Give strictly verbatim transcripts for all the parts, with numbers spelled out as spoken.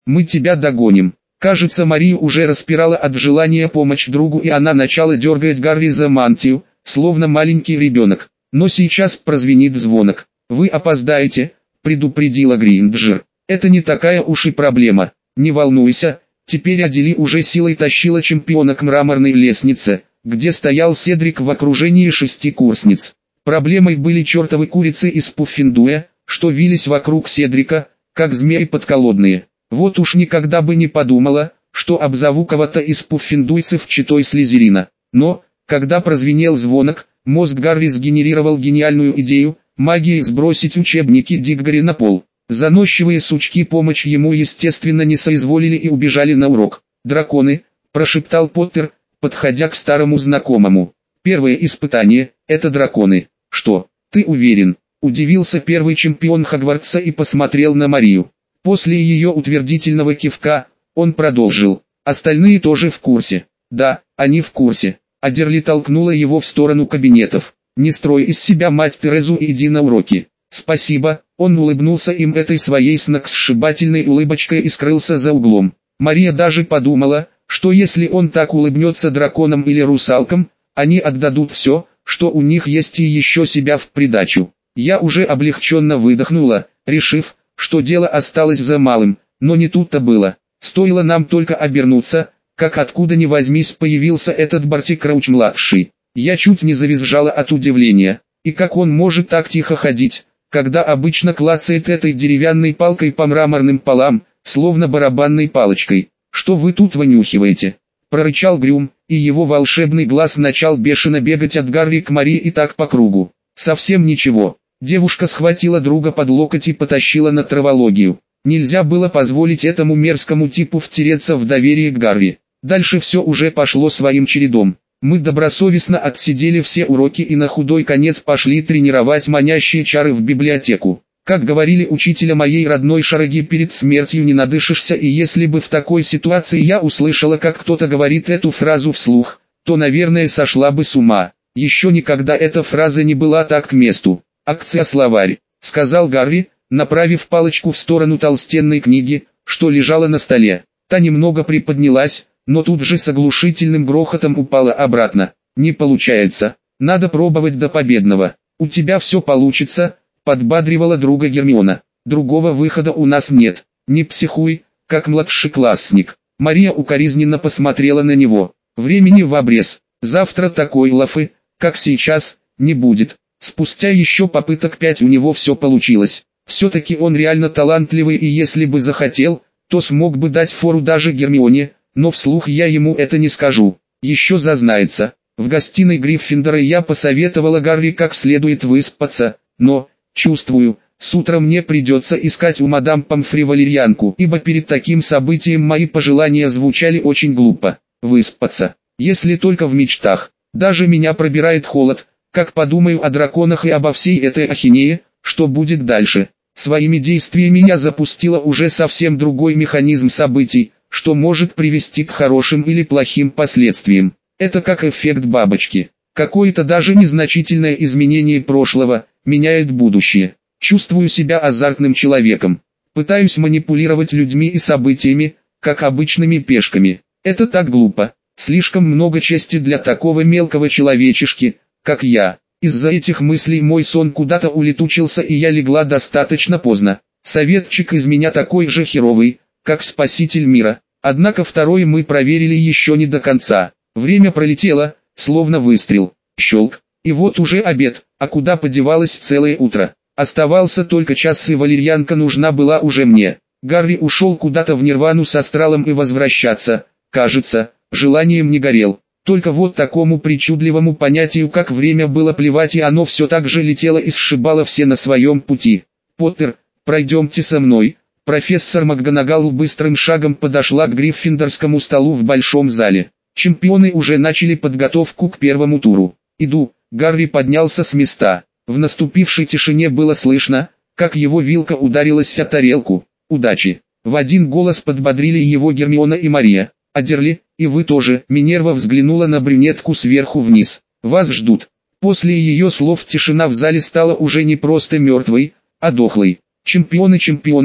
Мы тебя догоним». Кажется, Марию уже распирала от желания помочь другу, и она начала дергать Гарри за мантию, словно маленький ребенок. Но сейчас прозвенит звонок. «Вы опоздаете», — предупредила Гринджер. «Это не такая уж и проблема. Не волнуйся». Теперь Адели уже силой тащила чемпиона к мраморной лестнице, где стоял Седрик в окружении шести курсниц. Проблемой были чертовы курицы из Пуффендуя, что вились вокруг Седрика, как змеи подколодные. Вот уж никогда бы не подумала, что обзову кого-то из пуффендуйцев читой Слизерина. Но, когда прозвенел звонок, мозг Гарри сгенерировал гениальную идею – магией сбросить учебники Диггори на пол. Заносчивые сучки помочь ему естественно не соизволили и убежали на урок. «Драконы», – прошептал Поттер, подходя к старому знакомому. «Первое испытание – это драконы». «Что, ты уверен?» – удивился первый чемпион Хогвартса и посмотрел на Марию. После ее утвердительного кивка, он продолжил. «Остальные тоже в курсе». «Да, они в курсе». Адерли толкнула его в сторону кабинетов. «Не строй из себя мать Терезу и иди на уроки». «Спасибо», он улыбнулся им этой своей сногсшибательной улыбочкой и скрылся за углом. Мария даже подумала, что если он так улыбнется драконам или русалкам, они отдадут все, что у них есть, и еще себя в придачу. Я уже облегченно выдохнула, решив, что дело осталось за малым, но не тут-то было. Стоило нам только обернуться, как откуда ни возьмись появился этот Барти Крауч-младший. Я чуть не завизжала от удивления. И как он может так тихо ходить, когда обычно клацает этой деревянной палкой по мраморным полам, словно барабанной палочкой? «Что вы тут вынюхиваете?» – прорычал Грюм, и его волшебный глаз начал бешено бегать от Гарри к Марии и так по кругу. «Совсем ничего». Девушка схватила друга под локоть и потащила на травологию. Нельзя было позволить этому мерзкому типу втереться в доверие к Гарри. Дальше все уже пошло своим чередом. Мы добросовестно отсидели все уроки и на худой конец пошли тренировать манящие чары в библиотеку. Как говорили учителя моей родной Шараги, перед смертью не надышишься, и если бы в такой ситуации я услышала, как кто-то говорит эту фразу вслух, то, наверное, сошла бы с ума. Еще никогда эта фраза не была так к месту. «Акция словарь», — сказал Гарри, направив палочку в сторону толстенной книги, что лежала на столе. Та немного приподнялась, но тут же с оглушительным грохотом упала обратно. «Не получается. Надо пробовать до победного». «У тебя все получится», — подбадривала друга Гермиона. «Другого выхода у нас нет. Не психуй, как младшеклассник». Мария укоризненно посмотрела на него. «Времени в обрез. Завтра такой лафы, как сейчас, не будет». Спустя еще попыток пять у него все получилось. Все-таки он реально талантливый, и если бы захотел, то смог бы дать фору даже Гермионе, но вслух я ему это не скажу. Еще зазнается. В гостиной Гриффиндора я посоветовала Гарри как следует выспаться, но, чувствую, с утра мне придется искать у мадам Помфри валерьянку, ибо перед таким событием мои пожелания звучали очень глупо. Выспаться. Если только в мечтах. Даже меня пробирает холод, как подумаю о драконах и обо всей этой ахинее, что будет дальше. Своими действиями я запустила уже совсем другой механизм событий, что может привести к хорошим или плохим последствиям. Это как эффект бабочки. Какое-то даже незначительное изменение прошлого меняет будущее. Чувствую себя азартным человеком. Пытаюсь манипулировать людьми и событиями, как обычными пешками. Это так глупо. Слишком много чести для такого мелкого человечишки, как я. Из-за этих мыслей мой сон куда-то улетучился, и я легла достаточно поздно. Советчик из меня такой же херовый, как спаситель мира. Однако второй мы проверили еще не до конца. Время пролетело, словно выстрел. Щелк. И вот уже обед, а куда подевалось целое утро. Оставался только час, и валерьянка нужна была уже мне. Гарри ушел куда-то в нирвану с астралом, и возвращаться, кажется, желанием не горел. Только вот такому причудливому понятию, как время, было плевать, и оно все так же летело и сшибало все на своем пути. «Поттер, пройдемте со мной». Профессор МакГонагал быстрым шагом подошла к гриффиндорскому столу в большом зале. Чемпионы уже начали подготовку к первому туру. «Иду». Гарри поднялся с места. В наступившей тишине было слышно, как его вилка ударилась о тарелку. «Удачи!» В один голос подбодрили его Гермиона и Мария. «Адерли, и вы тоже». Минерва взглянула на брюнетку сверху вниз. «Вас ждут». После ее слов тишина в зале стала уже не просто мертвой, а дохлой. Чемпионы чемпионами,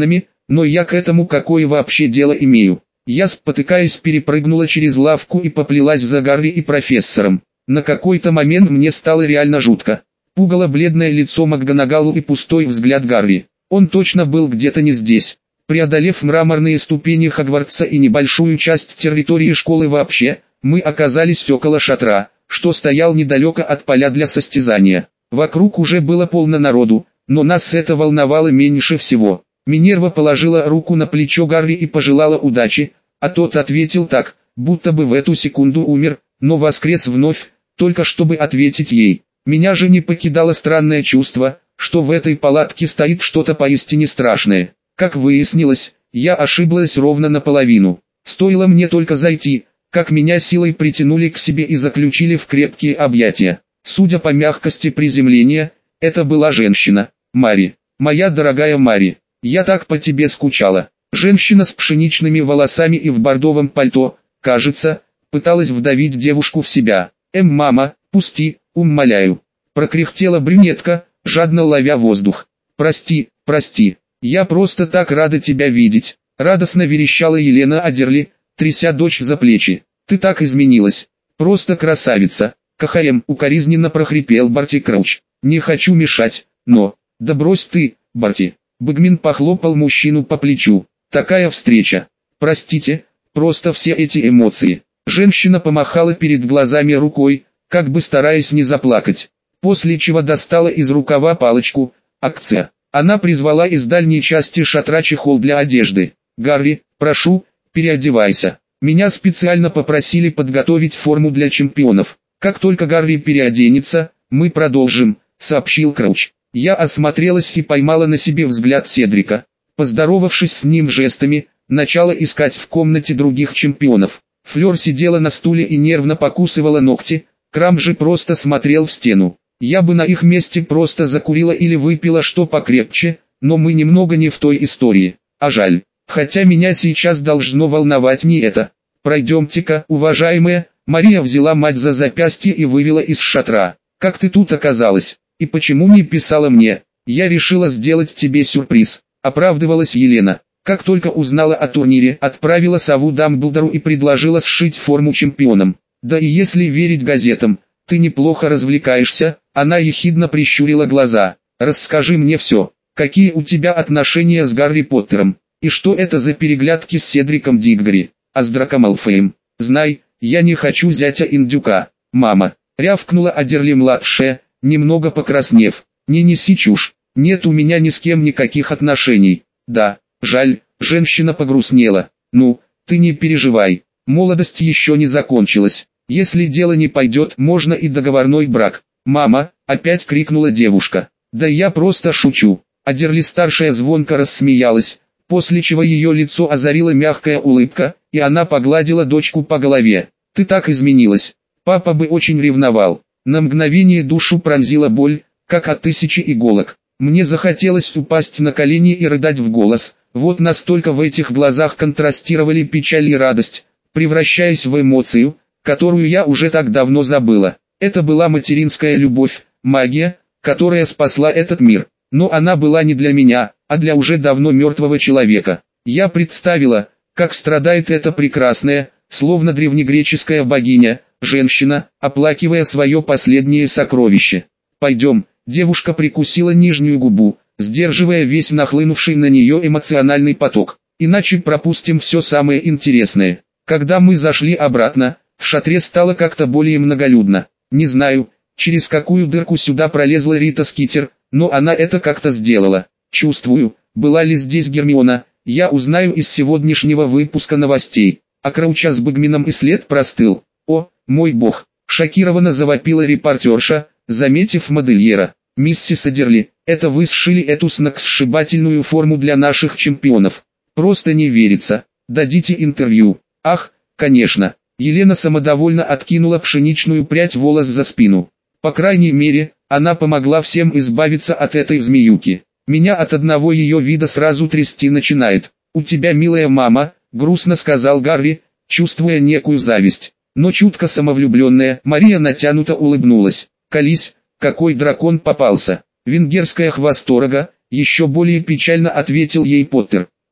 но я к этому какое вообще дело имею? Я, спотыкаясь, перепрыгнула через лавку и поплелась за Гарри и профессором. На какой-то момент мне стало реально жутко. Пугало бледное лицо МакГонагалл и пустой взгляд Гарри. Он точно был где-то не здесь. Преодолев мраморные ступени Хогвартса и небольшую часть территории школы вообще, мы оказались около шатра, что стоял недалеко от поля для состязания. Вокруг уже было полно народу, но нас это волновало меньше всего. Минерва положила руку на плечо Гарри и пожелала удачи, а тот ответил так, будто бы в эту секунду умер, но воскрес вновь, только чтобы ответить ей. Меня же не покидало странное чувство, что в этой палатке стоит что-то поистине страшное. Как выяснилось, я ошиблась ровно наполовину. Стоило мне только зайти, как меня силой притянули к себе и заключили в крепкие объятия. Судя по мягкости приземления, это была женщина. Мари, моя дорогая Мари, я так по тебе скучала. Женщина с пшеничными волосами и в бордовом пальто, кажется, пыталась вдавить девушку в себя. «Эм, мама, пусти, умоляю», — прокряхтела брюнетка, жадно ловя воздух. «Прости, прости, я просто так рада тебя видеть», — радостно верещала Елена Адерли, тряся дочь за плечи. «Ты так изменилась, просто красавица». «КХМ», — укоризненно прохрипел Барти Крауч. «Не хочу мешать, но...» «Да брось ты, Барти». Бэгмин похлопал мужчину по плечу. «Такая встреча. Простите, просто все эти эмоции». Женщина помахала перед глазами рукой, как бы стараясь не заплакать. После чего достала из рукава палочку, акция. Она призвала из дальней части шатра чехол для одежды. «Гарри, прошу, переодевайся. Меня специально попросили подготовить форму для чемпионов. Как только Гарри переоденется, мы продолжим», — сообщил Крауч. Я осмотрелась и поймала на себе взгляд Седрика. Поздоровавшись с ним жестами, начала искать в комнате других чемпионов. Флёр сидела на стуле и нервно покусывала ногти, Крам же просто смотрел в стену. Я бы на их месте просто закурила или выпила что покрепче, но мы немного не в той истории. А жаль, хотя меня сейчас должно волновать не это. «Пройдемте-ка, уважаемая», — Мария взяла мать за запястье и вывела из шатра. «Как ты тут оказалась? И почему не писала мне? Я решила сделать тебе сюрприз», — оправдывалась Елена. Как только узнала о турнире, отправила сову Дамблдору и предложила сшить форму чемпионам. «Да и если верить газетам, ты неплохо развлекаешься», — она ехидно прищурила глаза. «Расскажи мне все, какие у тебя отношения с Гарри Поттером, и что это за переглядки с Седриком Диггори, а с Драко Малфоем? Знай, я не хочу зятя индюка, мама», — рявкнула Адерли-младшая, немного покраснев. «Не неси чушь, нет у меня ни с кем никаких отношений». «Да, жаль», — женщина погрустнела. «Ну, ты не переживай, молодость еще не закончилась. Если дело не пойдет, можно и договорной брак». «Мама», — опять крикнула девушка. «Да я просто шучу». Адерли-старшая звонко рассмеялась, после чего ее лицо озарила мягкая улыбка, и она погладила дочку по голове. «Ты так изменилась. Папа бы очень ревновал». На мгновение душу пронзила боль, как от тысячи иголок. Мне захотелось упасть на колени и рыдать в голос. Вот настолько в этих глазах контрастировали печаль и радость, превращаясь в эмоцию, которую я уже так давно забыла. Это была материнская любовь, магия, которая спасла этот мир. Но она была не для меня, а для уже давно мертвого человека. Я представила, как страдает эта прекрасная, словно древнегреческая богиня, женщина, оплакивая свое последнее сокровище. «Пойдем», — девушка прикусила нижнюю губу, сдерживая весь нахлынувший на нее эмоциональный поток. «Иначе пропустим все самое интересное». Когда мы зашли обратно, в шатре стало как-то более многолюдно. Не знаю, через какую дырку сюда пролезла Рита Скитер, но она это как-то сделала. Чувствую, была ли здесь Гермиона, я узнаю из сегодняшнего выпуска новостей. А Крауча с Бэгмином и след простыл. «О, мой бог!» — шокированно завопила репортерша, заметив модельера. «Миссис Адерли, это вы сшили эту сногсшибательную форму для наших чемпионов. Просто не верится. Дадите интервью». «Ах, конечно». Елена самодовольно откинула пшеничную прядь волос за спину. По крайней мере, она помогла всем избавиться от этой змеюки. Меня от одного ее вида сразу трясти начинает. «У тебя милая мама», — грустно сказал Гарри, чувствуя некую зависть. Но чутко самовлюбленная Мария натянуто улыбнулась. «Колись, какой дракон попался!» «Венгерская хвосторога», — еще более печально ответил ей Поттер.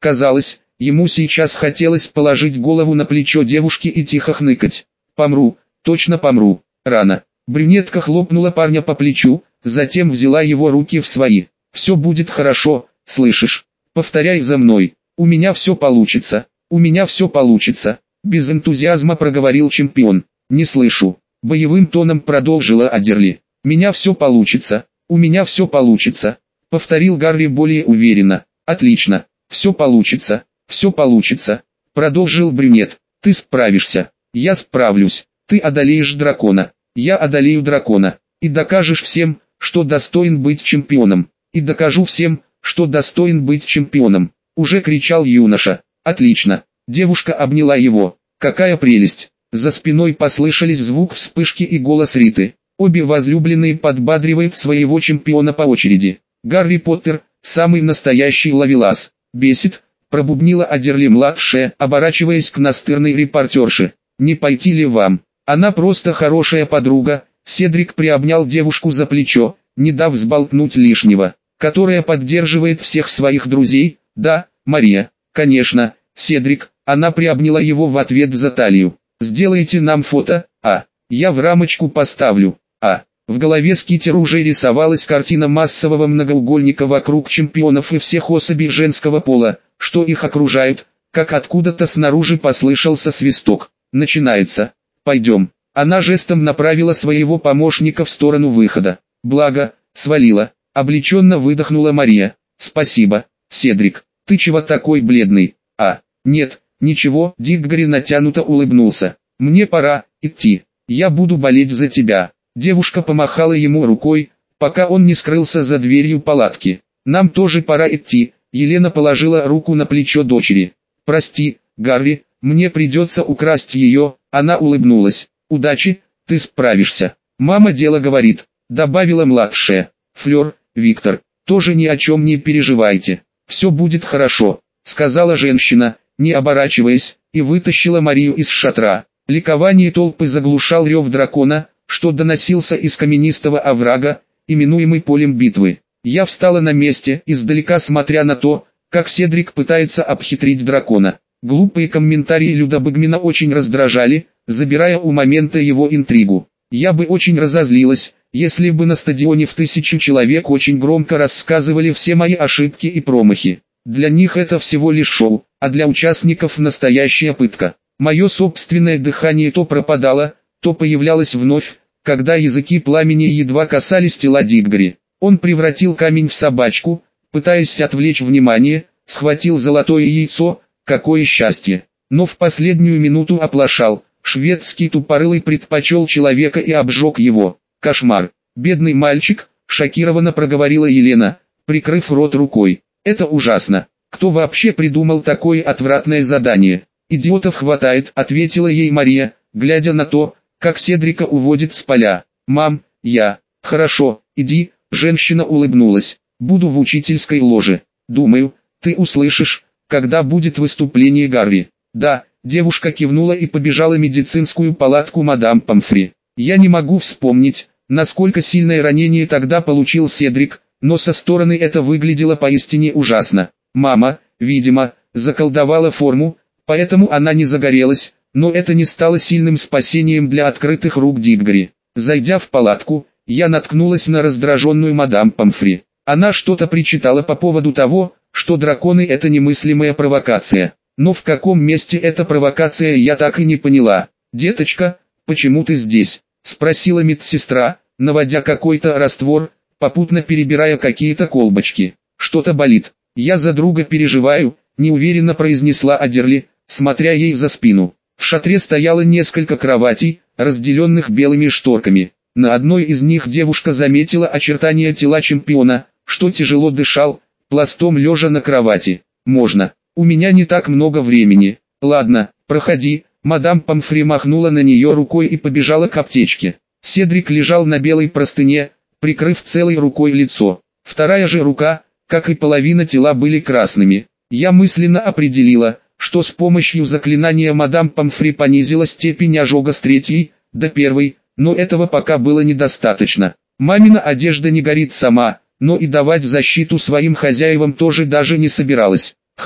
Казалось, ему сейчас хотелось положить голову на плечо девушки и тихо хныкать. «Помру, точно помру, рано». Брюнетка хлопнула парня по плечу, затем взяла его руки в свои. «Все будет хорошо, слышишь? Повторяй за мной. У меня все получится, у меня все получится», — без энтузиазма проговорил чемпион. «Не слышу», — боевым тоном продолжила Адерли. «Меня все получится, у меня все получится», — повторил Гарри более уверенно. «Отлично, все получится, все получится», — продолжил брюнет. «Ты справишься, я справлюсь, ты одолеешь дракона, я одолею дракона, и докажешь всем, что достоин быть чемпионом, и докажу всем, что достоин быть чемпионом», — уже кричал юноша. «Отлично». Девушка обняла его. «Какая прелесть!» За спиной послышались звук вспышки и голос Риты. Обе возлюбленные подбадривают своего чемпиона по очереди. «Гарри Поттер, самый настоящий ловелас. Бесит», — пробубнила Адерли-младшая, оборачиваясь к настырной репортерше. «Не пойти ли вам? Она просто хорошая подруга». Седрик приобнял девушку за плечо, не дав сболтнуть лишнего. «Которая поддерживает всех своих друзей, да, Мария?» «Конечно, Седрик», — она приобняла его в ответ за талию. «Сделайте нам фото, а, я в рамочку поставлю, а». В голове Скитера уже рисовалась картина массового многоугольника вокруг чемпионов и всех особей женского пола, что их окружают, как откуда-то снаружи послышался свисток. «Начинается. Пойдем». Она жестом направила своего помощника в сторону выхода. «Благо, свалила», — облегченно выдохнула Мария. «Спасибо, Седрик, ты чего такой бледный?» «А, нет, ничего», — Диггори натянуто улыбнулся. «Мне пора идти, я буду болеть за тебя». Девушка помахала ему рукой, пока он не скрылся за дверью палатки. «Нам тоже пора идти», — Елена положила руку на плечо дочери. «Прости, Гарри, мне придется украсть ее», — она улыбнулась. «Удачи, ты справишься. Мама дело говорит», — добавила младшая. «Флёр, Виктор, тоже ни о чем не переживайте. Все будет хорошо», — сказала женщина, не оборачиваясь, и вытащила Марию из шатра. Ликование толпы заглушал рев дракона, что доносился из каменистого оврага, именуемый полем битвы. Я встала на месте, издалека смотря на то, как Седрик пытается обхитрить дракона. Глупые комментарии Людобыгмина очень раздражали, забирая у момента его интригу. Я бы очень разозлилась, если бы на стадионе в тысячу человек очень громко рассказывали все мои ошибки и промахи. Для них это всего лишь шоу, а для участников настоящая пытка. Мое собственное дыхание то пропадало, то появлялось вновь, когда языки пламени едва касались тела Диггори. Он превратил камень в собачку, пытаясь отвлечь внимание, схватил золотое яйцо, какое счастье. Но в последнюю минуту оплошал, шведский тупорылый предпочел человека и обжег его. Кошмар. Бедный мальчик, шокированно проговорила Елена, прикрыв рот рукой. Это ужасно. Кто вообще придумал такое отвратное задание? Идиотов хватает, ответила ей Мария, глядя на то, как Седрика уводит с поля. «Мам, я...» «Хорошо, иди», — женщина улыбнулась. «Буду в учительской ложе. Думаю, ты услышишь, когда будет выступление Гарри». «Да», — девушка кивнула и побежала в медицинскую палатку мадам Помфри. Я не могу вспомнить, насколько сильное ранение тогда получил Седрик, но со стороны это выглядело поистине ужасно. Мама, видимо, заколдовала форму, поэтому она не загорелась. Но это не стало сильным спасением для открытых рук Диггори. Зайдя в палатку, я наткнулась на раздраженную мадам Помфри. Она что-то причитала по поводу того, что драконы — это немыслимая провокация. Но в каком месте эта провокация, я так и не поняла. «Деточка, почему ты здесь?» — спросила медсестра, наводя какой-то раствор, попутно перебирая какие-то колбочки. «Что-то болит. Я за друга переживаю», — неуверенно произнесла Адерли, смотря ей за спину. В шатре стояло несколько кроватей, разделенных белыми шторками. На одной из них девушка заметила очертания тела чемпиона, что тяжело дышал, пластом лежа на кровати. «Можно. У меня не так много времени. Ладно, проходи». Мадам Помфри махнула на нее рукой и побежала к аптечке. Седрик лежал на белой простыне, прикрыв целой рукой лицо. Вторая же рука, как и половина тела, были красными. Я мысленно определила, что с помощью заклинания мадам Помфри понизила степень ожога с третьей до первой, но этого пока было недостаточно. Мамина одежда не горит сама, но и давать защиту своим хозяевам тоже даже не собиралась. «Хей,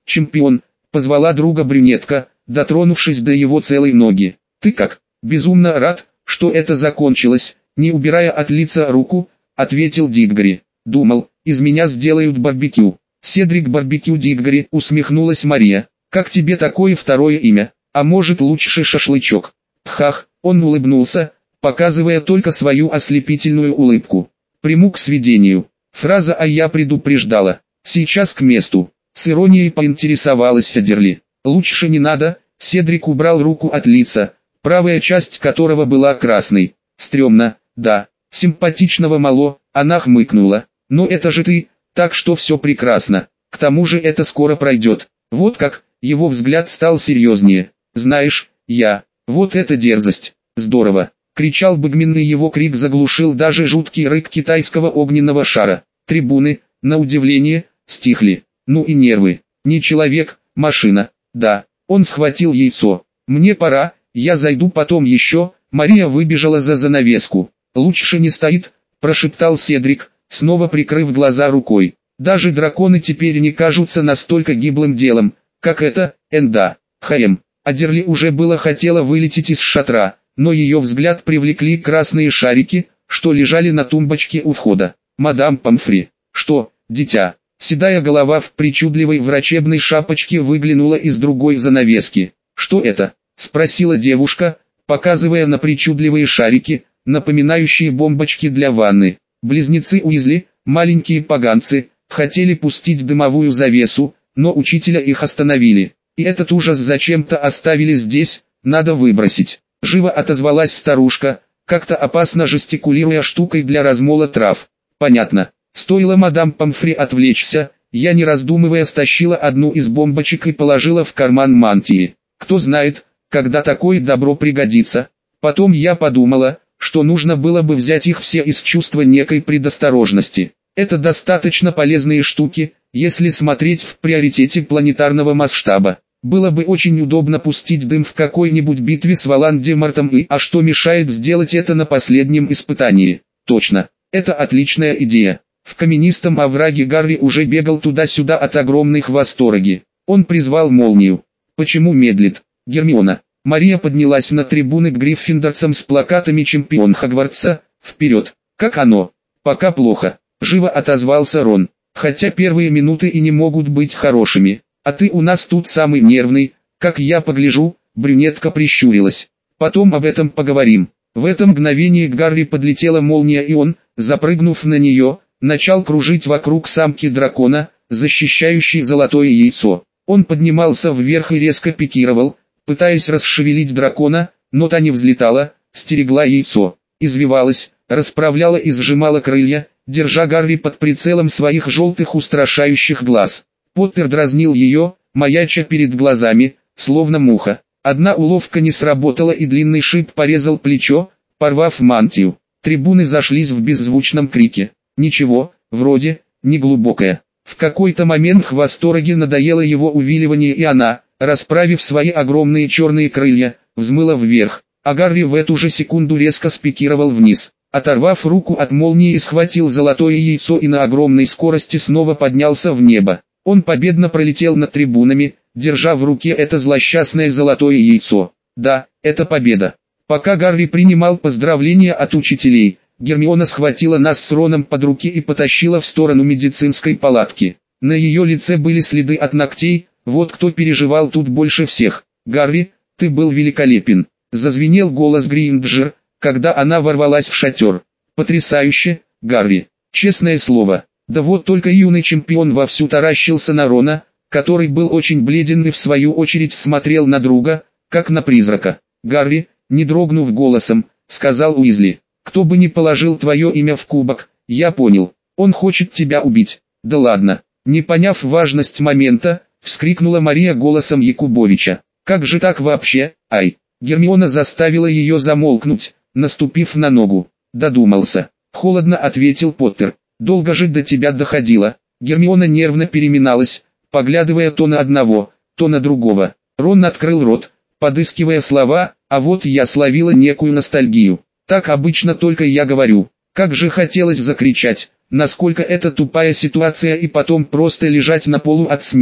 чемпион», — позвала друга брюнетка, дотронувшись до его целой ноги. «Ты как?» «Безумно рад, что это закончилось», — не убирая от лица руку, ответил Диггори. «Думал, из меня сделают барбекю». «Седрик барбекю Диггори», — усмехнулась Мария. «Как тебе такое второе имя? А может лучше шашлычок?» «Хах», — он улыбнулся, показывая только свою ослепительную улыбку. «Приму к сведению». Фраза «а я предупреждала». «Сейчас к месту». С иронией поинтересовалась Федерли. «Лучше не надо», — Седрик убрал руку от лица, правая часть которого была красной. «Стремно, да, симпатичного мало», — она хмыкнула. «Но это же ты, так что все прекрасно. К тому же это скоро пройдет». «Вот как», — его взгляд стал серьезнее. «Знаешь, я... Вот это дерзость! Здорово!» — кричал Бэгмин, и его крик заглушил даже жуткий рык китайского огненного шара. Трибуны, на удивление, стихли. Ну и нервы. Не человек, машина. Да, он схватил яйцо. «Мне пора, я зайду потом еще». Мария выбежала за занавеску. «Лучше не стоит», — прошептал Седрик, снова прикрыв глаза рукой. «Даже драконы теперь не кажутся настолько гиблым делом, как это, Энда. Хаем». Адерли уже было хотела вылететь из шатра, но ее взгляд привлекли красные шарики, что лежали на тумбочке у входа. «Мадам Помфри». «Что, дитя?» Седая голова в причудливой врачебной шапочке выглянула из другой занавески. «Что это?» — спросила девушка, показывая на причудливые шарики, напоминающие бомбочки для ванны. Близнецы Уизли, маленькие поганцы, хотели пустить дымовую завесу, но учителя их остановили. «И этот ужас зачем-то оставили здесь, надо выбросить». Живо отозвалась старушка, как-то опасно жестикулируя штукой для размола трав. «Понятно». Стоило мадам Помфри отвлечься, я не раздумывая стащила одну из бомбочек и положила в карман мантии. Кто знает, когда такое добро пригодится. Потом я подумала, что нужно было бы взять их все из чувства некой предосторожности. Это достаточно полезные штуки, если смотреть в приоритете планетарного масштаба. Было бы очень удобно пустить дым в какой-нибудь битве с Волан-де-Мортом, и а что мешает сделать это на последнем испытании? Точно, это отличная идея. В каменистом овраге Гарри уже бегал туда-сюда от огромной хвостороги. Он призвал молнию. «Почему медлит, Гермиона?» Мария поднялась на трибуны к гриффиндорцам с плакатами «Чемпион Хогвартса», «Вперед!» «Как оно?» «Пока плохо», — живо отозвался Рон. «Хотя первые минуты и не могут быть хорошими. А ты у нас тут самый нервный, как я погляжу», — брюнетка прищурилась. «Потом об этом поговорим». В это мгновение к Гарри подлетела молния, и он, запрыгнув на нее, начал кружить вокруг самки дракона, защищающей золотое яйцо. Он поднимался вверх и резко пикировал, пытаясь расшевелить дракона, но та не взлетала, стерегла яйцо, извивалась, расправляла и сжимала крылья, держа Гарри под прицелом своих желтых устрашающих глаз. Поттер дразнил ее, маяча перед глазами, словно муха. Одна уловка не сработала, и длинный шип порезал плечо, порвав мантию. Трибуны зашлись в беззвучном крике. Ничего, вроде, не глубокая. В какой-то момент хвостороге надоело его увиливание, и она, расправив свои огромные черные крылья, взмыла вверх, а Гарри в эту же секунду резко спикировал вниз. Оторвав руку от молнии, схватил золотое яйцо и на огромной скорости снова поднялся в небо. Он победно пролетел над трибунами, держа в руке это злосчастное золотое яйцо. Да, это победа. Пока Гарри принимал поздравления от учителей, Гермиона схватила нас с Роном под руки и потащила в сторону медицинской палатки. На ее лице были следы от ногтей, вот кто переживал тут больше всех. «Гарри, ты был великолепен», — зазвенел голос Гринджер, когда она ворвалась в шатер. «Потрясающе, Гарри, честное слово». Да вот только юный чемпион вовсю таращился на Рона, который был очень бледен и в свою очередь смотрел на друга, как на призрака. «Гарри», не дрогнув голосом, сказал Уизли, «кто бы ни положил твое имя в кубок, я понял, он хочет тебя убить». «Да ладно». Не поняв важность момента, вскрикнула Мария голосом Якубовича. «Как же так вообще, ай?» Гермиона заставила ее замолкнуть, наступив на ногу. «Додумался», — холодно ответил Поттер. «Долго же до тебя доходило». Гермиона нервно переминалась, поглядывая то на одного, то на другого. Рон открыл рот, подыскивая слова, а вот я словила некую ностальгию. Так обычно только я говорю. Как же хотелось закричать, насколько это тупая ситуация, и потом просто лежать на полу от смеха.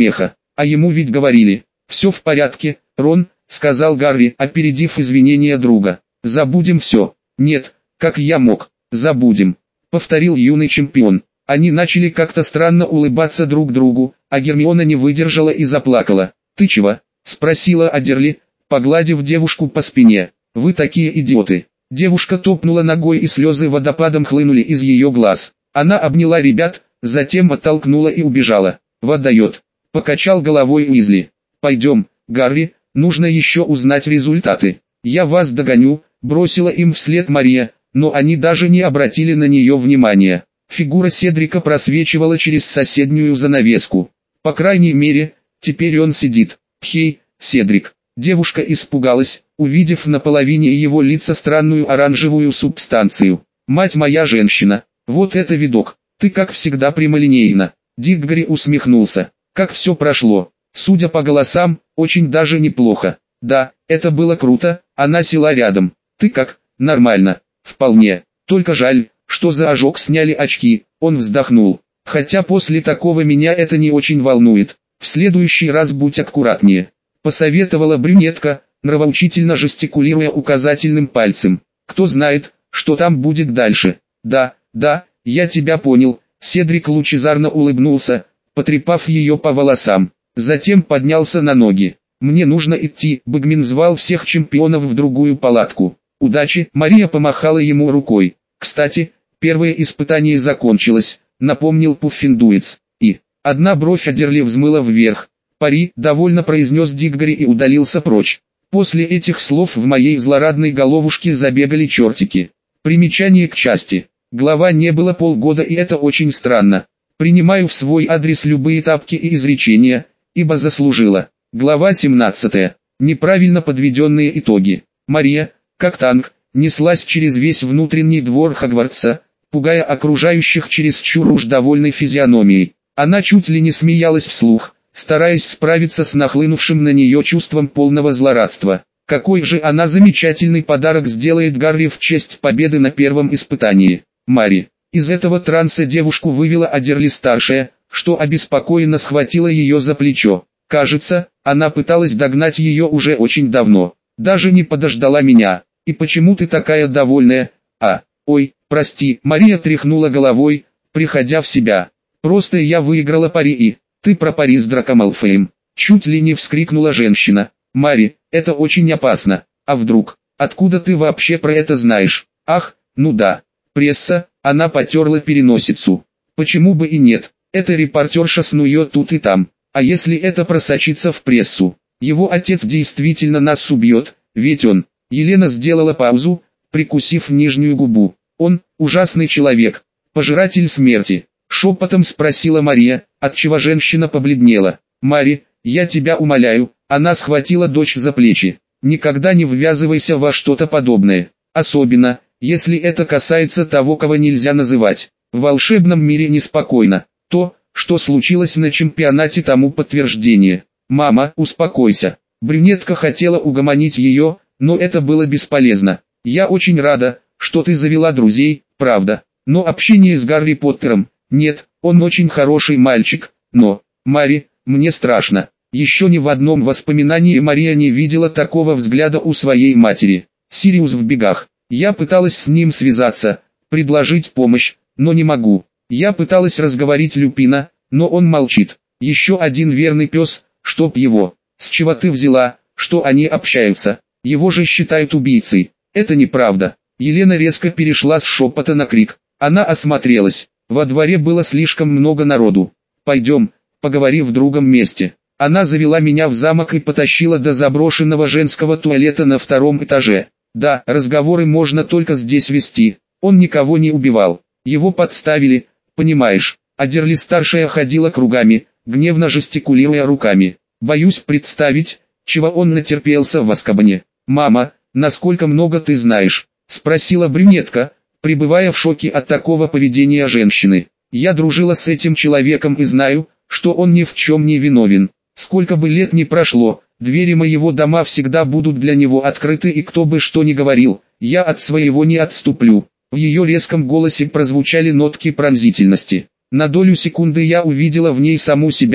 А ему ведь говорили. «Все в порядке, Рон», — сказал Гарри, опередив извинения друга. «Забудем все». «Нет, как я мог?» «Забудем», — повторил юный чемпион. Они начали как-то странно улыбаться друг другу, а Гермиона не выдержала и заплакала. «Ты чего?» — спросила Адерли, погладив девушку по спине. «Вы такие идиоты». Девушка топнула ногой, и слезы водопадом хлынули из ее глаз. Она обняла ребят, затем оттолкнула и убежала. «Вот дает», — покачал головой Уизли. «Пойдем, Гарри, нужно еще узнать результаты». «Я вас догоню», — бросила им вслед Мария, но они даже не обратили на нее внимания. Фигура Седрика просвечивала через соседнюю занавеску. По крайней мере, теперь он сидит. «Хей, Седрик!» Девушка испугалась, увидев на половине его лица странную оранжевую субстанцию. «Мать моя женщина! Вот это видок! Ты как всегда прямолинейна!» Диггори усмехнулся. «Как все прошло? Судя по голосам, очень даже неплохо. Да, это было круто, она села рядом. Ты как? Нормально. Вполне. Только жаль, что за ожог сняли очки». Он вздохнул. «Хотя после такого меня это не очень волнует. В следующий раз будь аккуратнее», — посоветовала брюнетка, нравоучительно жестикулируя указательным пальцем. «Кто знает, что там будет дальше». «Да, да, я тебя понял», — Седрик лучезарно улыбнулся, потрепав ее по волосам. Затем поднялся на ноги. «Мне нужно идти», — Бэгмин звал всех чемпионов в другую палатку. «Удачи», — Мария помахала ему рукой. «Кстати, первое испытание закончилось», — напомнил Пуффиндуец. И одна бровь Адерли взмыла вверх. «Пари», — довольно произнес Диггори и удалился прочь. После этих слов в моей злорадной головушке забегали чертики. Примечание к части. Глава не было полгода, и это очень странно. Принимаю в свой адрес любые тапки и изречения, ибо заслужила. Глава семнадцатая. Неправильно подведенные итоги. Мария, как танк, неслась через весь внутренний двор Хогвартса, пугая окружающих чересчур уж довольной физиономией. Она чуть ли не смеялась вслух, стараясь справиться с нахлынувшим на нее чувством полного злорадства. Какой же она замечательный подарок сделает Гарри в честь победы на первом испытании. Мари. Из этого транса девушку вывела Адерли-старшая, что обеспокоенно схватила ее за плечо. Кажется, она пыталась догнать ее уже очень давно. Даже не подождала меня. «И почему ты такая довольная?» «А, ой, прости», Мария тряхнула головой, приходя в себя. «Просто я выиграла пари и...» «Ты про пари с Драко Малфоем?» Чуть ли не вскрикнула женщина. «Мари, это очень опасно. А вдруг? Откуда ты вообще про это знаешь?» «Ах, ну да. Пресса», она потерла переносицу. «Почему бы и нет? Эта репортерша снует тут и там. А если это просочится в прессу? Его отец действительно нас убьет, ведь он...» Елена сделала паузу, прикусив нижнюю губу. «Он, ужасный человек, пожиратель смерти», — шепотом спросила Мария, отчего женщина побледнела. «Мари, я тебя умоляю», — она схватила дочь за плечи. «Никогда не ввязывайся во что-то подобное, особенно, если это касается того, кого нельзя называть. В волшебном мире неспокойно. То, что случилось на чемпионате, тому подтверждение. Мама, успокойся». Брюнетка хотела угомонить ее, но это было бесполезно. «Я очень рада, что ты завела друзей, правда. Но общение с Гарри Поттером... Нет, он очень хороший мальчик, но... Мари, мне страшно». Еще ни в одном воспоминании Мария не видела такого взгляда у своей матери. Сириус в бегах. «Я пыталась с ним связаться, предложить помощь, но не могу. Я пыталась разговорить Люпина, но он молчит. Еще один верный пес, чтоб его. С чего ты взяла, что они общаются? Его же считают убийцей». «Это неправда». Елена резко перешла с шепота на крик. Она осмотрелась. Во дворе было слишком много народу. «Пойдем, поговори в другом месте». Она завела меня в замок и потащила до заброшенного женского туалета на втором этаже. «Да, разговоры можно только здесь вести. Он никого не убивал. Его подставили, понимаешь». Адерли-старшая ходила кругами, гневно жестикулируя руками. «Боюсь представить, чего он натерпелся в Азкабане». «Мама, насколько много ты знаешь?» — спросила брюнетка, пребывая в шоке от такого поведения женщины. «Я дружила с этим человеком и знаю, что он ни в чем не виновен. Сколько бы лет ни прошло, двери моего дома всегда будут для него открыты, и кто бы что ни говорил, я от своего не отступлю». В ее резком голосе прозвучали нотки пронзительности. На долю секунды я увидела в ней саму себя,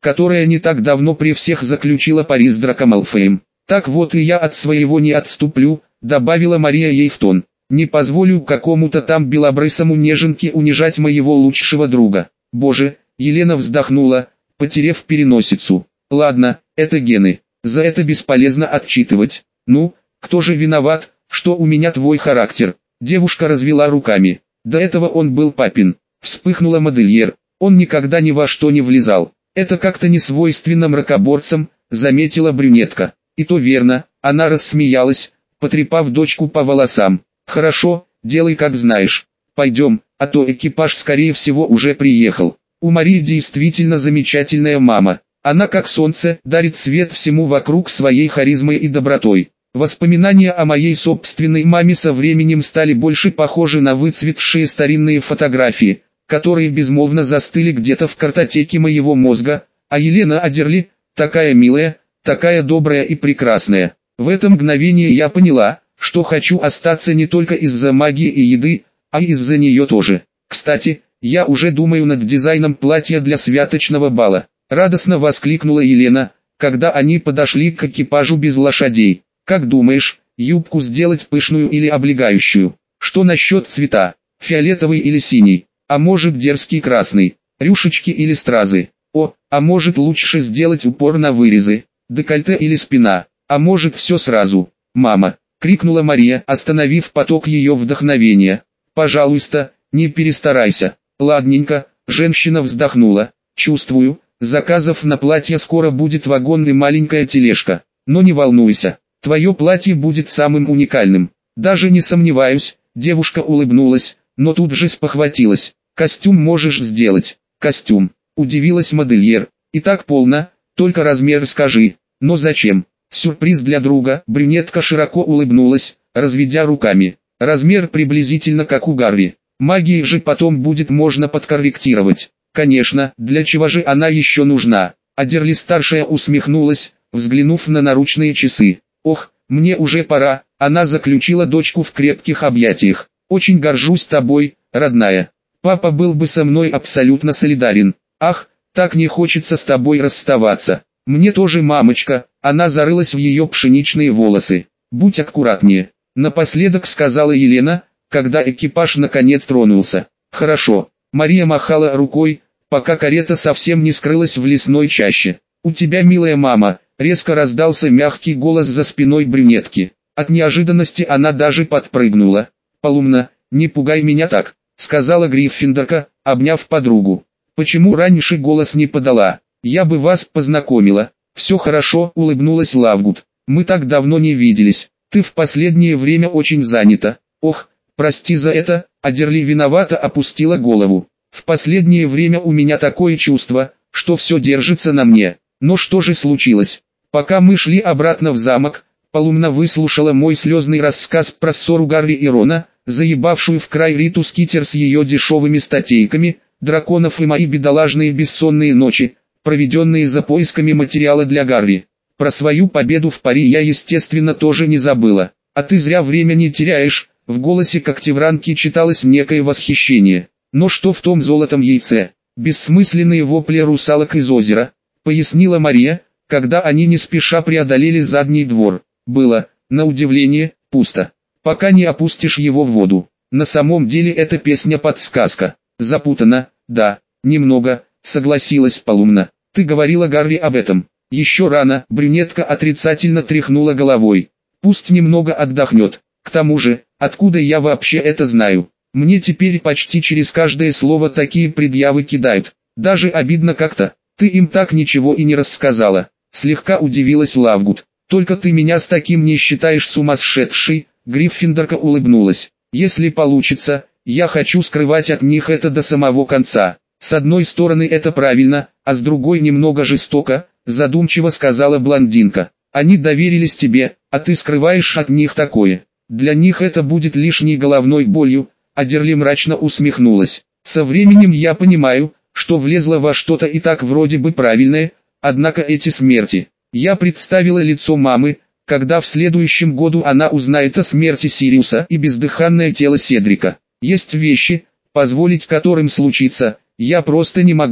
которая не так давно при всех заключила пари с Драко Малфоем. Так вот и я от своего не отступлю, добавила Мария ей в тон. Не позволю какому-то там белобрысому неженке унижать моего лучшего друга. Боже, Елена вздохнула, потерев переносицу. Ладно, это гены, за это бесполезно отчитывать. Ну, кто же виноват, что у меня твой характер? Девушка развела руками. До этого он был папин. Вспыхнула модельер. Он никогда ни во что не влезал. Это как-то не свойственно мракоборцам, заметила брюнетка. И то верно, она рассмеялась, потрепав дочку по волосам. Хорошо, делай как знаешь. Пойдем, а то экипаж скорее всего уже приехал. У Марии действительно замечательная мама. Она как солнце, дарит свет всему вокруг своей харизмой и добротой. Воспоминания о моей собственной маме со временем стали больше похожи на выцветшие старинные фотографии, которые безмолвно застыли где-то в картотеке моего мозга, а Елена Адерли, такая милая, такая добрая и прекрасная. В это мгновение я поняла, что хочу остаться не только из-за магии и еды, а из-за нее тоже. Кстати, я уже думаю над дизайном платья для святочного бала. Радостно воскликнула Елена, когда они подошли к экипажу без лошадей. Как думаешь, юбку сделать пышную или облегающую? Что насчет цвета? Фиолетовый или синий? А может дерзкий красный? Рюшечки или стразы? О, а может лучше сделать упор на вырезы? Декольте или спина? А может все сразу? Мама! Крикнула Мария, остановив поток ее вдохновения. Пожалуйста, не перестарайся. Ладненько, женщина вздохнула. Чувствую, заказов на платье скоро будет вагон и маленькая тележка. Но не волнуйся, твое платье будет самым уникальным. Даже не сомневаюсь, девушка улыбнулась, но тут же спохватилась. Костюм можешь сделать. Костюм. Удивилась модельер. И так полно, только размер скажи. Но зачем? Сюрприз для друга. Брюнетка широко улыбнулась, разведя руками. Размер приблизительно как у Гарри. Магии же потом будет можно подкорректировать. Конечно, для чего же она еще нужна? Адерли-старшая усмехнулась, взглянув на наручные часы. Ох, мне уже пора. Она заключила дочку в крепких объятиях. Очень горжусь тобой, родная. Папа был бы со мной абсолютно солидарен. Ах, так не хочется с тобой расставаться. Мне тоже, мамочка. Она зарылась в ее пшеничные волосы. Будь аккуратнее. Напоследок сказала Елена, когда экипаж наконец тронулся. Хорошо. Мария махала рукой, пока карета совсем не скрылась в лесной чаще. У тебя, милая мама, резко раздался мягкий голос за спиной брюнетки. От неожиданности она даже подпрыгнула. Полумна, не пугай меня так, сказала Гриффиндорка, обняв подругу. Почему раньше голос не подала? Я бы вас познакомила. Все хорошо, улыбнулась Лавгуд. Мы так давно не виделись. Ты в последнее время очень занята. Ох, прости за это. Адерли виновато опустила голову. В последнее время у меня такое чувство, что все держится на мне. Но что же случилось? Пока мы шли обратно в замок, Полумна выслушала мой слезный рассказ про ссору Гарри и Рона, заебавшую в край Риту Скитер с ее дешевыми статейками, драконов и мои бедолажные бессонные ночи, проведенные за поисками материала для Гарри. Про свою победу в пари я, естественно, тоже не забыла. А ты зря время не теряешь, в голосе Когтевранки читалось некое восхищение. Но что в том золотом яйце? Бессмысленные вопли русалок из озера, пояснила Мария, когда они не спеша преодолели задний двор. Было, на удивление, пусто. Пока не опустишь его в воду. На самом деле это песня-подсказка. Запутана, да, немного, согласилась Полумна. Ты говорила Гарри об этом. Еще рано, брюнетка отрицательно тряхнула головой. Пусть немного отдохнет. К тому же, откуда я вообще это знаю? Мне теперь почти через каждое слово такие предъявы кидают. Даже обидно как-то. Ты им так ничего и не рассказала. Слегка удивилась Лавгуд. Только ты меня с таким не считаешь сумасшедшей? Гриффиндорка улыбнулась. Если получится, я хочу скрывать от них это до самого конца. С одной стороны это правильно, а с другой немного жестоко, задумчиво сказала блондинка. Они доверились тебе, а ты скрываешь от них такое. Для них это будет лишней головной болью. Адерли мрачно усмехнулась. Со временем я понимаю, что влезла во что-то и так вроде бы правильное, однако эти смерти. Я представила лицо мамы, когда в следующем году она узнает о смерти Сириуса и бездыханное тело Седрика. Есть вещи, позволить которым случиться, я просто не могу.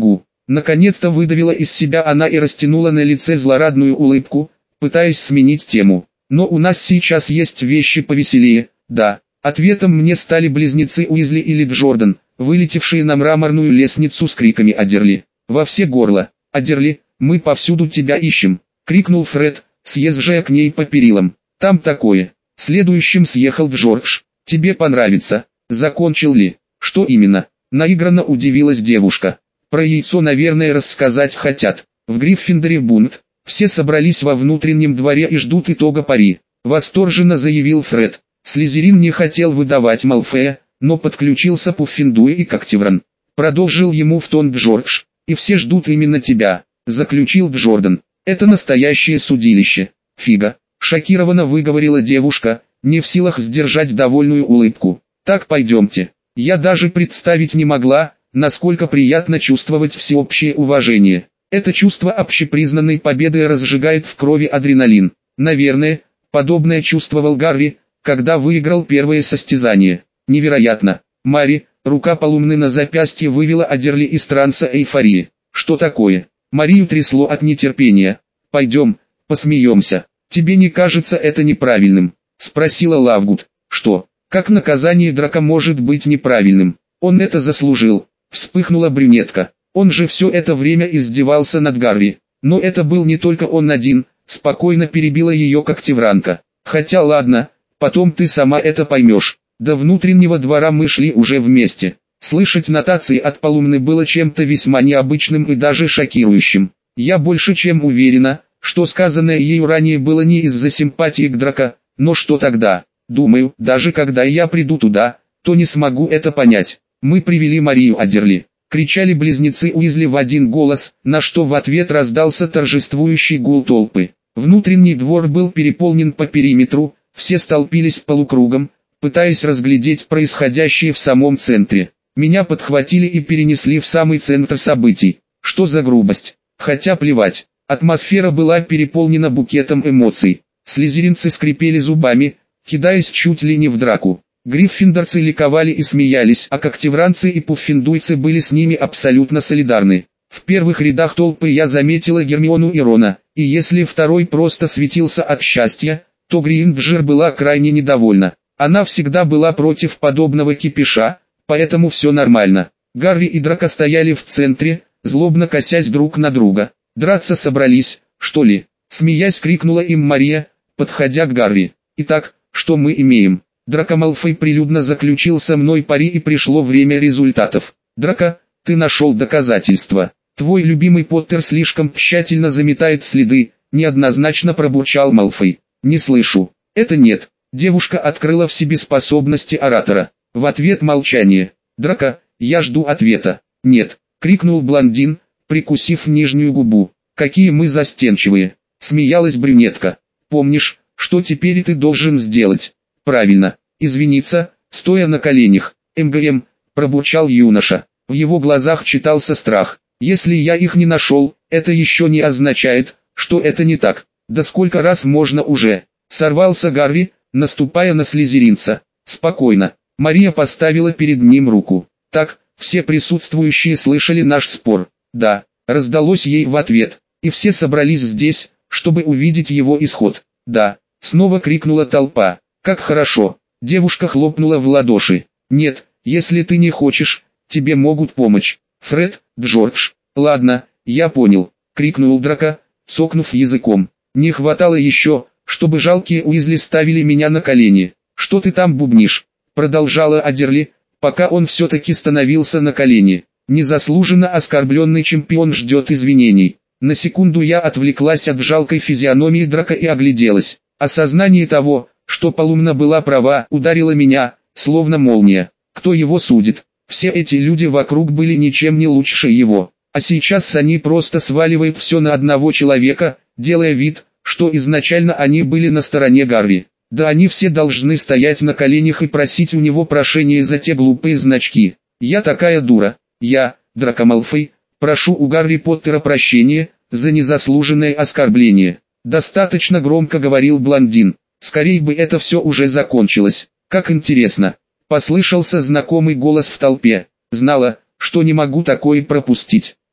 Наконец-то выдавила из себя она и растянула на лице злорадную улыбку, пытаясь сменить тему. Но у нас сейчас есть вещи повеселее, да. Ответом мне стали близнецы Уизли или Джордан, вылетевшие на мраморную лестницу с криками «Аддерли!» во все горло. «Аддерли, мы повсюду тебя ищем!» — крикнул Фред, съезжая к ней по перилам. «Там такое!» Следующим съехал Джордж. «Тебе понравится!» «Закончил ли?» «Что именно?» — наигранно удивилась девушка. «Про яйцо, наверное, рассказать хотят. В Гриффиндоре бунт. Все собрались во внутреннем дворе и ждут итога пари», — восторженно заявил Фред. Слизерин не хотел выдавать Малфоя, но подключился Пуффендуй и Когтевран. Продолжил ему в тон Джордж. «И все ждут именно тебя», — заключил Джордан. «Это настоящее судилище». «Фига», — шокированно выговорила девушка, не в силах сдержать довольную улыбку. «Так пойдемте». Я даже представить не могла, насколько приятно чувствовать всеобщее уважение. Это чувство общепризнанной победы разжигает в крови адреналин. Наверное, подобное чувствовал Гарри, когда выиграл первое состязание. Невероятно. Мари, рука Полумны на запястье вывела Аддерли из транса эйфории. Что такое? Марию трясло от нетерпения. «Пойдем, посмеемся. Тебе не кажется это неправильным?» — спросила Лавгуд. «Что? Как наказание Драко может быть неправильным? Он это заслужил», — вспыхнула брюнетка. «Он же все это время издевался над Гарри». «Но это был не только он один», — спокойно перебила ее Когтевранка. «Хотя ладно, потом ты сама это поймешь. До внутреннего двора мы шли уже вместе». Слышать нотации от Полумны было чем-то весьма необычным и даже шокирующим. Я больше чем уверена, что сказанное ею ранее было не из-за симпатии к Драко, но что тогда? Думаю, даже когда я приду туда, то не смогу это понять. «Мы привели Марию Аддерли», — кричали близнецы Уизли в один голос, на что в ответ раздался торжествующий гул толпы. Внутренний двор был переполнен по периметру, все столпились полукругом, пытаясь разглядеть происходящее в самом центре. Меня подхватили и перенесли в самый центр событий. Что за грубость? Хотя плевать. Атмосфера была переполнена букетом эмоций. Слизеринцы скрипели зубами, кидаясь чуть ли не в драку. Гриффиндорцы ликовали и смеялись, а когтевранцы и пуффендуйцы были с ними абсолютно солидарны. В первых рядах толпы я заметила Гермиону и Рона, и если второй просто светился от счастья, то Гринджер была крайне недовольна. Она всегда была против подобного кипиша, поэтому все нормально. Гарри и Драко стояли в центре, злобно косясь друг на друга. «Драться собрались, что ли?» — смеясь крикнула им Мария, подходя к Гарри. «Итак, что мы имеем?» Драко Малфой прилюдно заключил со мной пари и пришло время результатов. «Драко, ты нашел доказательства. Твой любимый Поттер слишком тщательно заметает следы», — неоднозначно пробурчал Малфой. «Не слышу». «Это нет». Девушка открыла в себе способности оратора. В ответ молчание. «Драко, я жду ответа». «Нет», — крикнул блондин, прикусив нижнюю губу. «Какие мы застенчивые», — смеялась брюнетка. «Помнишь, что теперь ты должен сделать?» «Правильно, извиниться, стоя на коленях». «МГМ», — пробурчал юноша. В его глазах читался страх. «Если я их не нашел, это еще не означает, что это не так. Да сколько раз можно уже?» Сорвался Гарри, наступая на слизеринца. «Спокойно». Мария поставила перед ним руку. «Так, все присутствующие слышали наш спор?» «Да», раздалось ей в ответ. «И все собрались здесь, чтобы увидеть его исход?» «Да», снова крикнула толпа. «Как хорошо!» Девушка хлопнула в ладоши. «Нет, если ты не хочешь, тебе могут помочь». «Фред, Джордж». «Ладно, я понял», — крикнул Драко, цокнув языком. «Не хватало еще, чтобы жалкие Уизли ставили меня на колени». «Что ты там бубнишь?» — продолжала Аддерли, пока он все-таки становился на колени. Незаслуженно оскорбленный чемпион ждет извинений. На секунду я отвлеклась от жалкой физиономии Драко и огляделась. Осознание того, что Полумна была права, ударило меня, словно молния. Кто его судит? Все эти люди вокруг были ничем не лучше его. А сейчас они просто сваливают все на одного человека, делая вид, что изначально они были на стороне Гарри. Да они все должны стоять на коленях и просить у него прощения за те глупые значки. Я такая дура. Я, Драко Малфой, прошу у Гарри Поттера прощения за незаслуженное оскорбление. Достаточно громко говорил блондин. Скорей бы это все уже закончилось. Как интересно. Послышался знакомый голос в толпе. Знала, что не могу такое пропустить.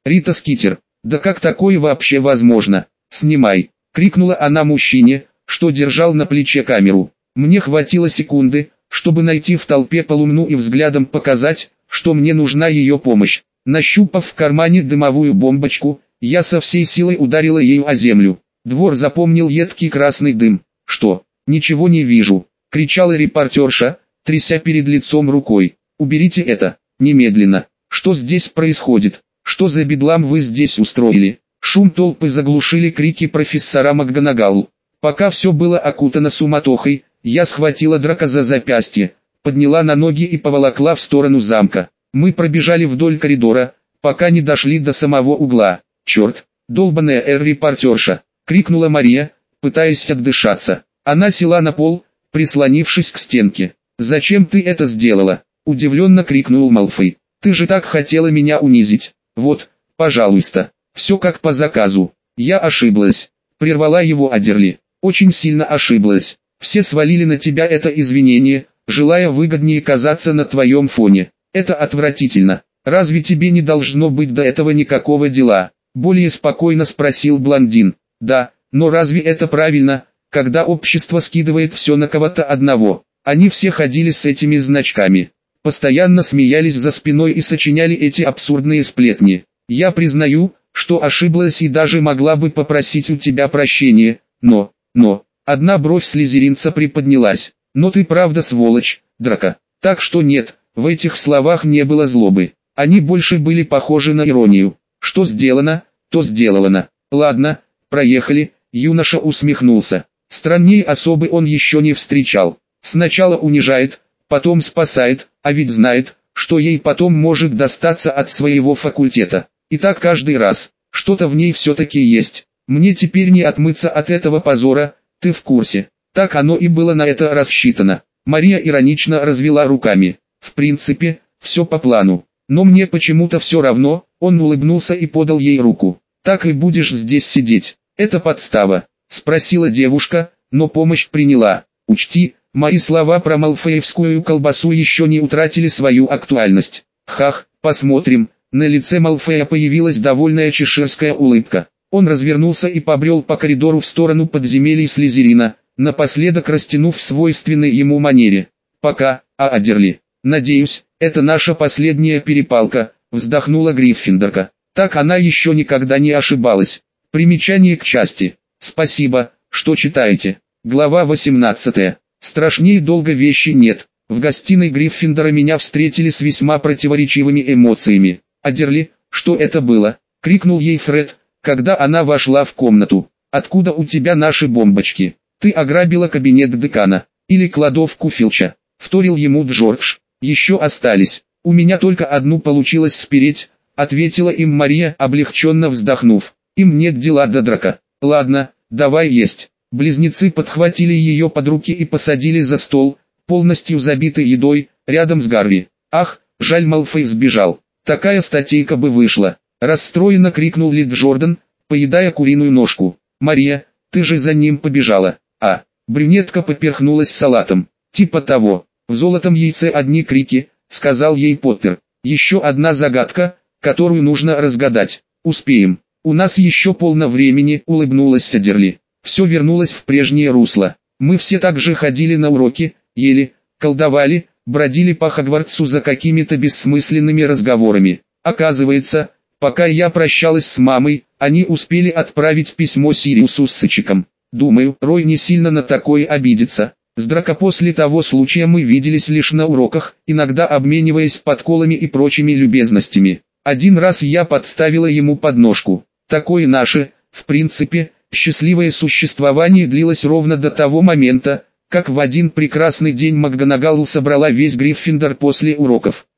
Рита Скитер, да как такое вообще возможно? Снимай, крикнула она мужчине, что держал на плече камеру. Мне хватило секунды, чтобы найти в толпе Полумну и взглядом показать, что мне нужна ее помощь. Нащупав в кармане дымовую бомбочку, я со всей силой ударила ею о землю. Двор запомнил едкий красный дым. «Что? Ничего не вижу!» — кричала репортерша, тряся перед лицом рукой. «Уберите это! Немедленно! Что здесь происходит? Что за бедлам вы здесь устроили?» Шум толпы заглушили крики профессора МакГонагалл. Пока все было окутано суматохой, я схватила Драка за запястье, подняла на ноги и поволокла в сторону замка. Мы пробежали вдоль коридора, пока не дошли до самого угла. «Черт, долбаная эр-репортерша!» — крикнула Мария, пытаясь отдышаться. Она села на пол, прислонившись к стенке. «Зачем ты это сделала?» — удивленно крикнул Малфой. «Ты же так хотела меня унизить. Вот, пожалуйста, все как по заказу». «Я ошиблась», — прервала его Адерли. «Очень сильно ошиблась. Все свалили на тебя это извинение, желая выгоднее казаться на твоем фоне. Это отвратительно. Разве тебе не должно быть до этого никакого дела?» Более спокойно спросил блондин. «Да, но разве это правильно, когда общество скидывает все на кого-то одного?» Они все ходили с этими значками, постоянно смеялись за спиной и сочиняли эти абсурдные сплетни. «Я признаю, что ошиблась и даже могла бы попросить у тебя прощения, но, но...» Одна бровь слизеринца приподнялась. «Но ты правда сволочь, Драко. Так что нет, в этих словах не было злобы. Они больше были похожи на иронию. Что сделано, то сделано. Ладно, проехали», юноша усмехнулся. Страннее особы он еще не встречал. Сначала унижает, потом спасает, а ведь знает, что ей потом может достаться от своего факультета. И так каждый раз. Что-то в ней все-таки есть. Мне теперь не отмыться от этого позора, ты в курсе. Так оно и было на это рассчитано. Мария иронично развела руками. В принципе, все по плану. Но мне почему-то все равно. Он улыбнулся и подал ей руку. «Так и будешь здесь сидеть. Это подстава?» — спросила девушка, но помощь приняла. «Учти, мои слова про малфоевскую колбасу еще не утратили свою актуальность». «Хах, посмотрим». На лице Малфоя появилась довольная чеширская улыбка. Он развернулся и побрел по коридору в сторону подземелий Слизерина, напоследок растянув в свойственной ему манере. «Пока, Адерли. Надеюсь, это наша последняя перепалка», — вздохнула Гриффиндорка. Так она еще никогда не ошибалась. Примечание к части. Спасибо, что читаете. Глава восемнадцатая. Страшнее долго вещи нет. В гостиной Гриффиндора меня встретили с весьма противоречивыми эмоциями. «Адерли, что это было?» — крикнул ей Фред, когда она вошла в комнату. «Откуда у тебя наши бомбочки? Ты ограбила кабинет декана. Или кладовку Филча?» — вторил ему Джордж. «Еще остались. У меня только одну получилось спереть», — ответила им Мария, облегченно вздохнув. «Им нет дела до Драка. Ладно, давай есть». Близнецы подхватили ее под руки и посадили за стол, полностью забитый едой, рядом с Гарри. «Ах, жаль, Малфой сбежал. Такая статейка бы вышла», — расстроенно крикнул Ли Джордан, поедая куриную ножку. «Мария, ты же за ним побежала». «А». Брюнетка поперхнулась салатом. «Типа того. В золотом яйце одни крики», — сказал ей Поттер. «Еще одна загадка, которую нужно разгадать. Успеем. У нас еще полно времени», — улыбнулась Адерли. Все вернулось в прежнее русло. Мы все также ходили на уроки, ели, колдовали, бродили по Хогвартсу за какими-то бессмысленными разговорами. Оказывается, пока я прощалась с мамой, они успели отправить письмо Сириусу с Сычиком. Думаю, Рой не сильно на такое обидится. С Драко после того случая мы виделись лишь на уроках, иногда обмениваясь подколами и прочими любезностями. Один раз я подставила ему подножку. Такое наше, в принципе, счастливое существование длилось ровно до того момента, как в один прекрасный день МакГонагалл собрала весь Гриффиндор после уроков.